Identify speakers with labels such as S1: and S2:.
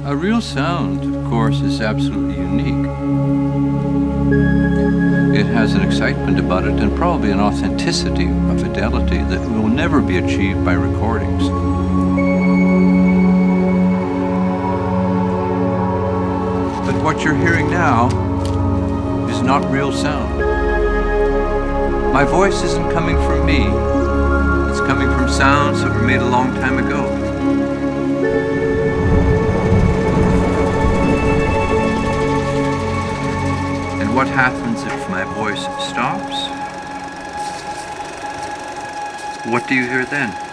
S1: A real sound, of course, is absolutely unique. It has an excitement about it and probably an authenticity, a fidelity that will never be achieved by recordings. But what you're hearing now is not real sound. My voice isn't coming from me. It's coming from sounds that were made a long time ago. And what happens if my voice stops? What do you hear then?